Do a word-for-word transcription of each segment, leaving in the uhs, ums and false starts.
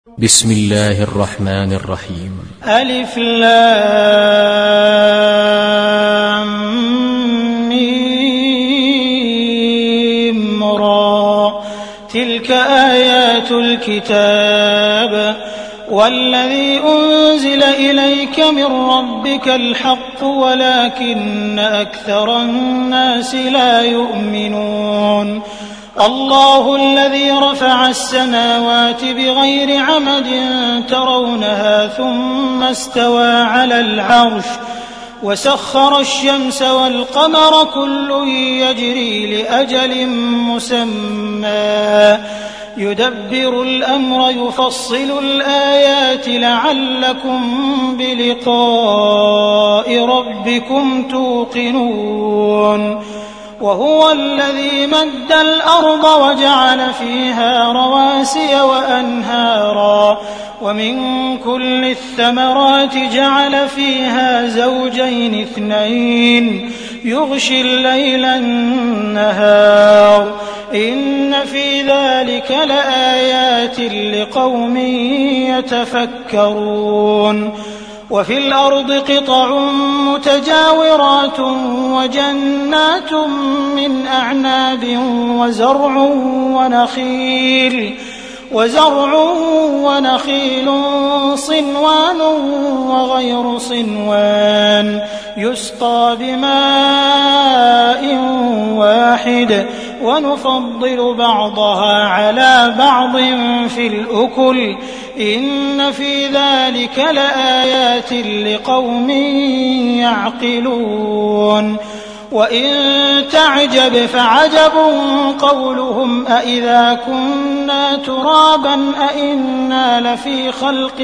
بسم الله الرحمن الرحيم. ألف لام ميم را تلك آيات الكتاب والذي أنزل إليك من ربك الحق ولكن أكثر الناس لا يؤمنون. الله الذي رفع السماوات بغير عمد ترونها ثم استوى على العرش وسخر الشمس والقمر كل يجري لأجل مسمى يدبر الأمر يفصل الآيات لعلكم بلقاء ربكم توقنون. وهو الذي مد الأرض وجعل فيها رواسي وأنهارا ومن كل الثمرات جعل فيها زوجين اثنين يغشي الليل النهار إن في ذلك لآيات لقوم يتفكرون. وفي الأرض قطع متجاورات وجنات من أعناب وزرع ونخيل وزرع ونخيل صنوان وغير صنوان يسقى بماء واحد ونفضل بعضها على بعض في الأكل إن في ذلك لآيات لقوم يعقلون. وإن تعجب فعجب قولهم أإذا كنا ترابا أإنا لفي خلق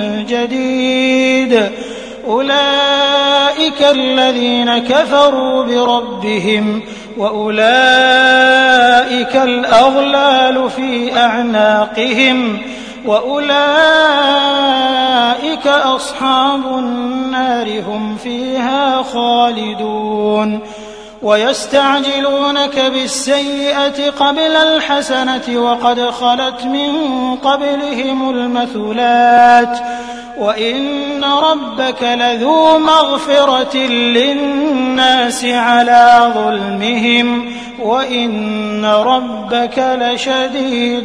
جديد أولئك الذين كفروا بربهم وأولئك الأغلال في أعناقهم وأولئك أصحاب النار هم فيها خالدون. ويستعجلونك بالسيئة قبل الحسنة وقد خلت من قبلهم المثلات وإن ربك لذو مغفرة للناس على ظلمهم وإن ربك لشديد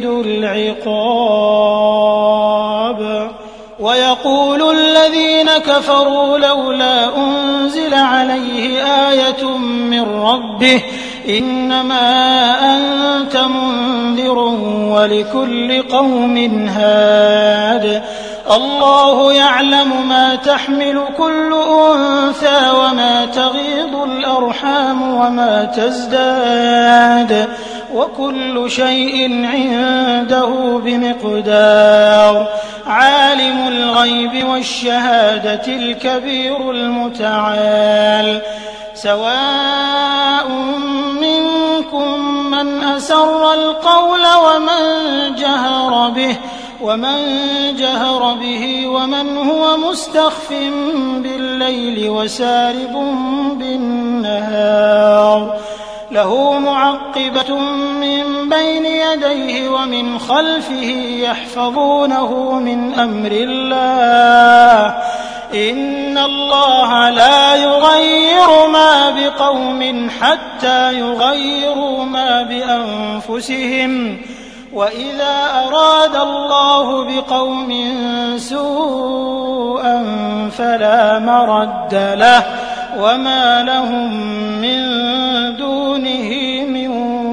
العقاب. ويقول الذين كفروا لولا أنزل عليه آية من ربه إنما أنت منذر ولكل قوم هاد الله يعلم ما تحمل كل أنثى وما تغيض الأرحام وما تزداد وكل شيء عنده بمقدار. عالم الغيب والشهادة الكبير المتعال سواء منكم من أسر القول ومن جهر به ومن جهر به ومن هو مستخف بالليل وسارب بالنهار له معقبة من بين يديه ومن خلفه يحفظونه من أمر الله إن الله لا يغير ما بقوم حتى يغيروا ما بأنفسهم وإذا أراد الله بقوم سوءا فلا مرد له وما لهم من دونه من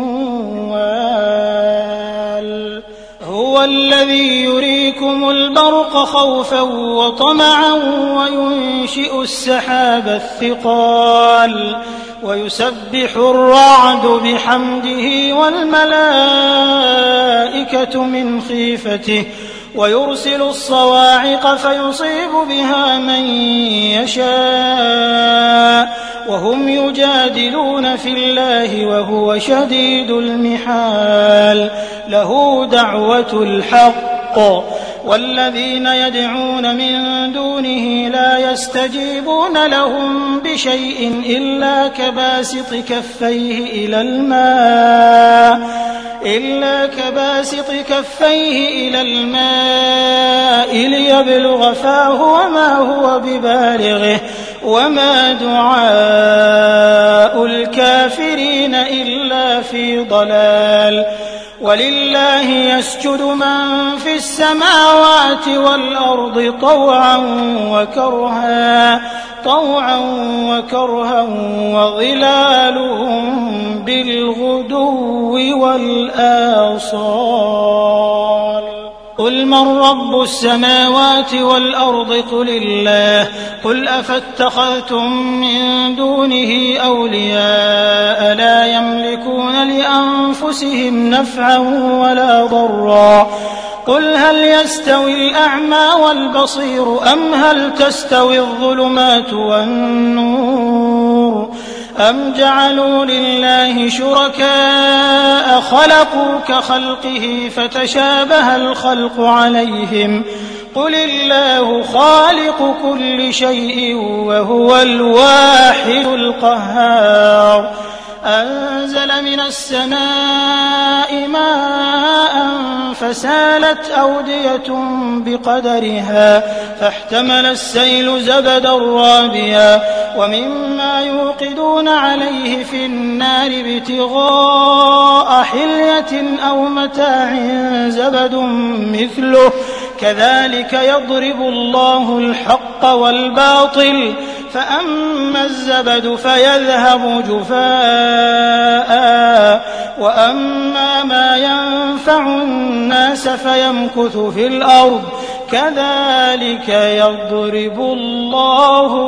وال. هو الذي يريكم البرق خوفا وطمعا وينشئ السحاب الثقال ويسبح الرعد بحمده والملائكة من خيفته ويرسل الصواعق فيصيب بها من يشاء وهم يجادلون في الله وهو شديد المحال له دعوة الحق والذين يدعون من دونه لا يستجيبون لهم بشيء إلا كباسط كفيه إلى الماء إلا كباسط كفيه إلى الماء ليبلغ فاه وما هو ببالغه وما دعاء الكافرين إلا في ضلال ولله يسجد من في السماوات والأرض طوعا وكرها طوعا وكرها وظلالهم بالغدو والآصال قل من رب السماوات والأرض قل الله قل أفاتخذتم من دونه أولياء لا يملكون لأنفسهم نفعا ولا ضرا قل هل يستوي الأعمى والبصير أم هل تستوي الظلمات والنور أم جعلوا لله شركاء خلقوا كخلقه فتشابه الخلق عليهم قل الله خالق كل شيء وهو الواحد القهار أنزل من السماء ماء فسالت أودية بقدرها فاحتمل السيل زبدا رابيا ومما يوقدون عليه في النار ابتغاء حلية أو متاع زبد مثله كذلك يضرب الله الحق والباطل فأما الزبد فيذهب جفاء وأما ما ينفع الناس فيمكث في الأرض كذلك يضرب الله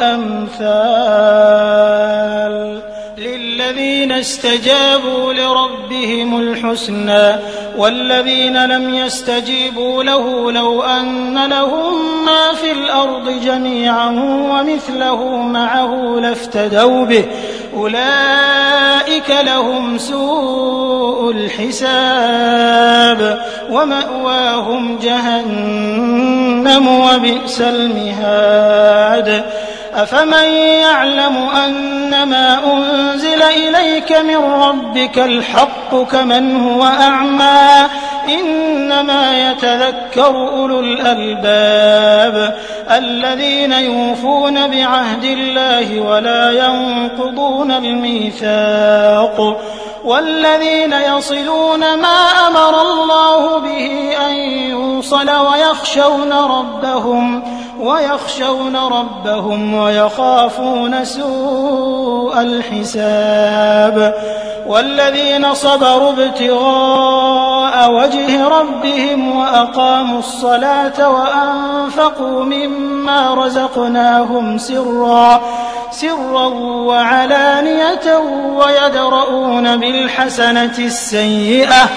الأمثال للذين استجابوا لربهم الحسنى والذين لم يستجيبوا له لو أن لهم ما في الأرض جميعا ومثله معه لافتدوا به أولئك لهم سوء الحساب ومأواهم جهنم وبئس المهاد أفمن يعلم أنما أنزل إليك من ربك الحق كمن هو أعمى إنما يتذكر أولو الألباب الذين يوفون بعهد الله ولا ينقضون الميثاق والذين يصلون ما أمر الله به أن يوصل ويخشون ربهم ويخشون ربهم ويخافون سوء الحساب والذين صبروا ابتغاء وجه ربهم وأقاموا الصلاة وأنفقوا مما رزقناهم سرا سرا وعلانية ويدرؤون بالحسنة السيئة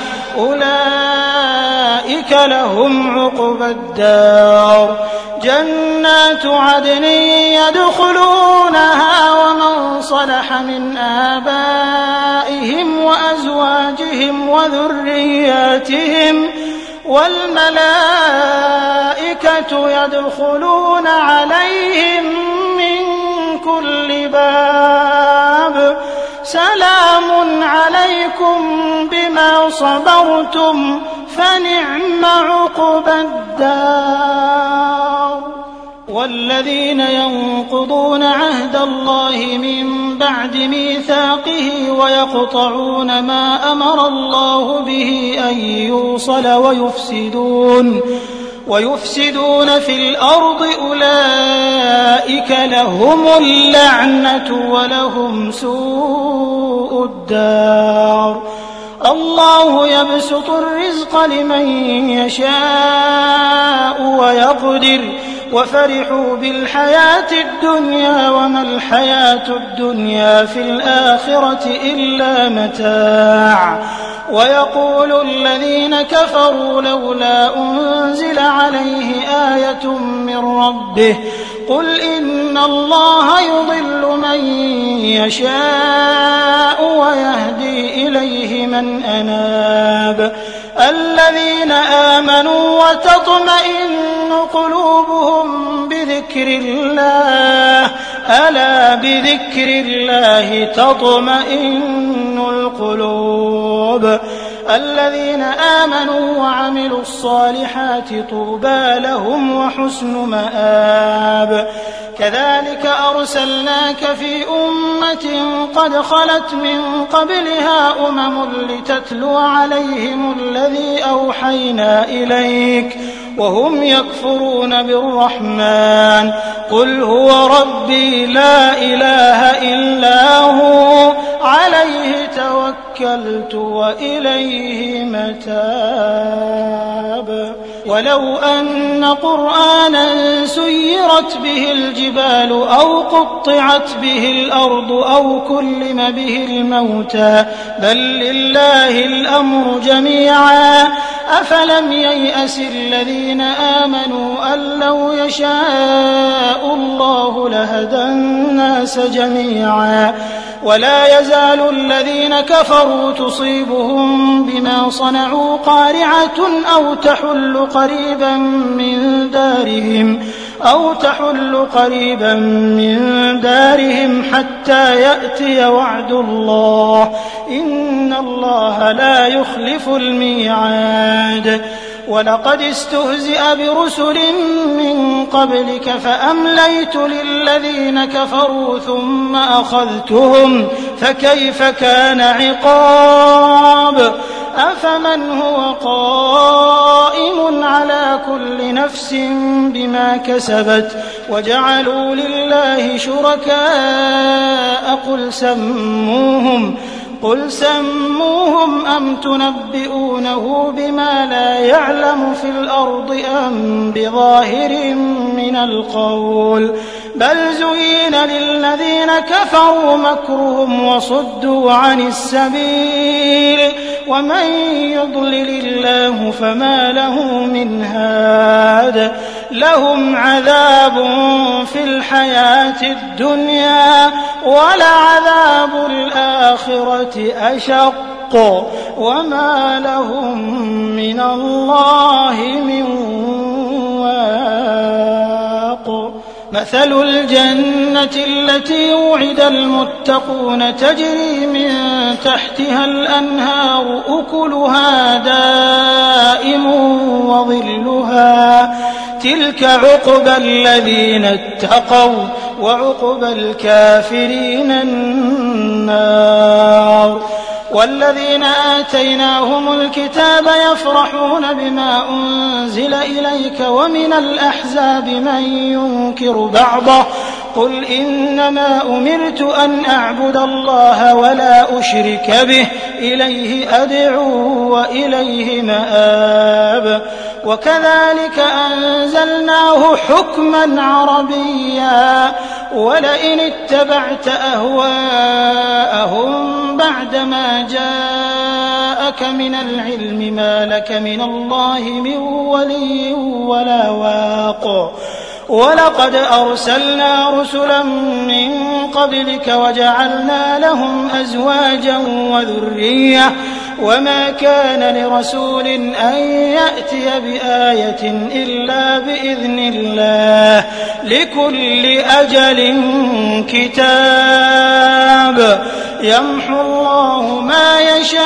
أولئك لهم عقبى الدار جنات عدن يدخلونها ومن صلح من آبائهم وأزواجهم وذرياتهم والملائكة يدخلون عليهم من كل باب سلام عليكم بما صبرتم فنعم عقبى الدار والذين ينقضون عهد الله من بعد ميثاقه ويقطعون ما أمر الله به أن يوصل ويفسدون ويفسدون في الأرض أولئك لهم اللعنة ولهم سوء الدار الله يبسط الرزق لمن يشاء ويقدر وفرحوا بالحياة الدنيا وما الحياة الدنيا في الآخرة إلا متاع ويقول الذين كفروا لولا أنزل عليه آية من ربه قل إن الله يضل من يشاء ويهدي إليه من أناب الذين آمنوا وتطمئن قلوبهم بذكر الله ألا بذكر الله تطمئن القلوب الذين آمنوا وعملوا الصالحات طوبى لهم وحسن مآب كذلك أرسلناك في أمة قد خلت من قبلها أمم لتتلو عليهم الذي أوحينا إليك وهم يكفرون بالرحمن قل هو ربي لا إله إلا هو عليه توكلت وإليه متاب ولو أن قرآنا سيرت به الجبال أو قطعت به الأرض أو كلم به الموتى بل لله الأمر جميعا أفلم ييأس الذين آمنوا أن لو يشاء الله لهدى الناس جميعا ولا يزال الذين كفروا تصيبهم بما صنعوا قارعة أو تحل قريبا من دارهم أو تحل قريبا من دارهم حتى يأتي وعد الله إن الله لا يخلف الميعاد ولقد استهزئ برسل من قبلك فأمليت للذين كفروا ثم أخذتهم فكيف كان عقاب أفمن هو قائم على كل نفس بما كسبت وجعلوا لله شركاء قل سموهم قل سموهم أم تنبئونه بما لا يعلم في الأرض أم بظاهر من القول بل زين للذين كفروا مكرهم وصدوا عن السبيل ومن يضلل الله فما له من هاد لهم عذاب في الحياة الدنيا ولعذاب الآخرة أشق وما لهم من الله من واق مثل الجنة التي وعد المتقون تجري من تحتها الأنهار أكلها دائم وظلها تلك عقبى الذين اتقوا وعقبى الكافرين النار والذين آتيناهم الكتاب يفرحون بما أنزل إليك ومن الأحزاب من ينكر بعضه قل إنما أمرت أن أعبد الله ولا أشرك به إليه أدعو وإليه مآب وكذلك أنزلناه حكما عربيا ولئن اتبعت أهواءهم بعدما جاءك من العلم ما لك من الله من ولي ولا واق ولقد أرسلنا رسلا من قبلك وجعلنا لهم أزواجا وذرية وما كان لرسول أن يأتي بآية إلا بإذن الله لكل أجل كتاب يمحو الله ما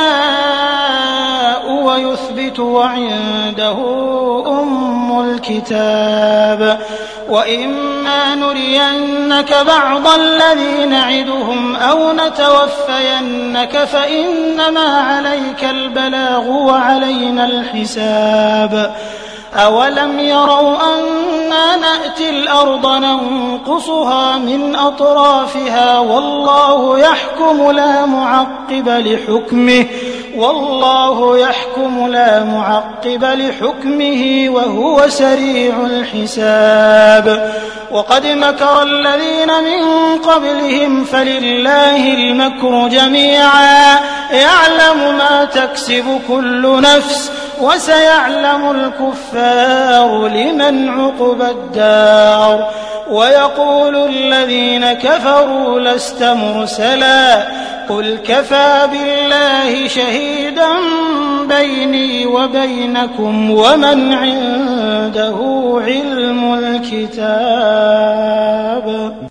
يشاء ويثبت وعنده أم الكتاب وإما نرينك بعض الذي نعدهم أو نتوفينك فإنما عليك البلاغ وعلينا الحساب أولم يروا أنا نأتي الأرض ننقصها من أطرافها والله يحكم لا معقب لحكمه والله يحكم لا معقب لحكمه وهو سريع الحساب وقد مكر الذين من قبلهم فلله المكر جميعا يعلم ما تكسب كل نفس وسيعلم الكفار لمن عقبى الدار ويقول الذين كفروا لست مرسلا قل كفى بالله شهيدا بيني وبينكم ومن عنده علم الكتاب.